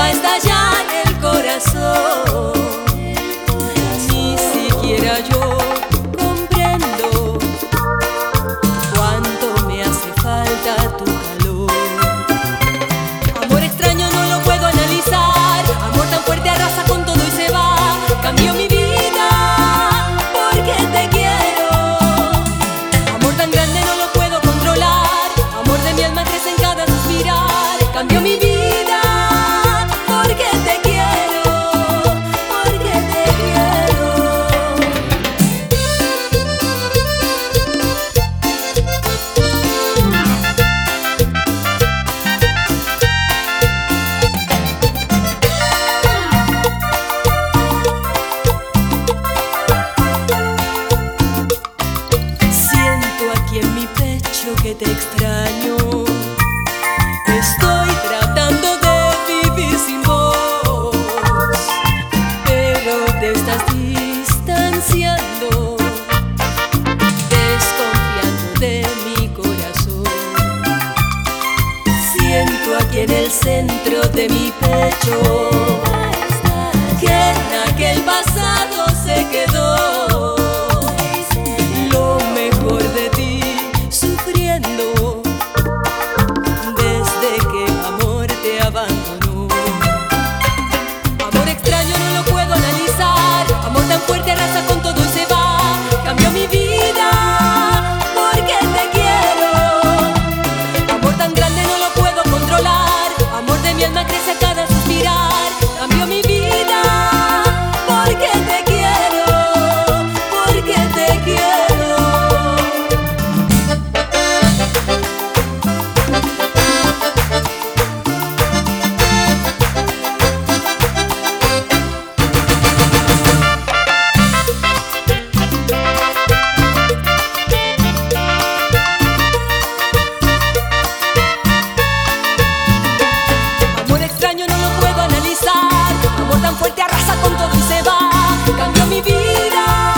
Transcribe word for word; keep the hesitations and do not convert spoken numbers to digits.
a estallar el corazón. Ni siquiera yo comprendo cuánto me hace falta tu calor. Amor extraño no lo puedo analizar, amor tan fuerte arrasa con todo y se va. Cambió mi vida porque te quiero. Amor tan grande no lo puedo controlar, amor de mi alma crece en cada suspirar. Cambió mi vida porque te quiero, porque te quiero. Siento aquí en mi pecho que te extraño. Estoy tratando de vivir sin vos, pero te estás distanciando, desconfiando de mi corazón. Siento aquí en el centro de mi pecho que en aquel pasado se quedó lo mejor de ti, sufriendo desde que amor te abandonó. Amor extraño no lo puedo analizar, amor tan fuerte arrasa con todo y se va. Cambió mi vida porque te quiero. Amor tan grande no lo puedo controlar, amor de mi alma crece a cada suspirar. Cambió mi vida porque te quiero, porque te quiero. Amor extraño no lo puedo analizar, amor tan fuerte arrasa con todo y se va. Cambió mi vida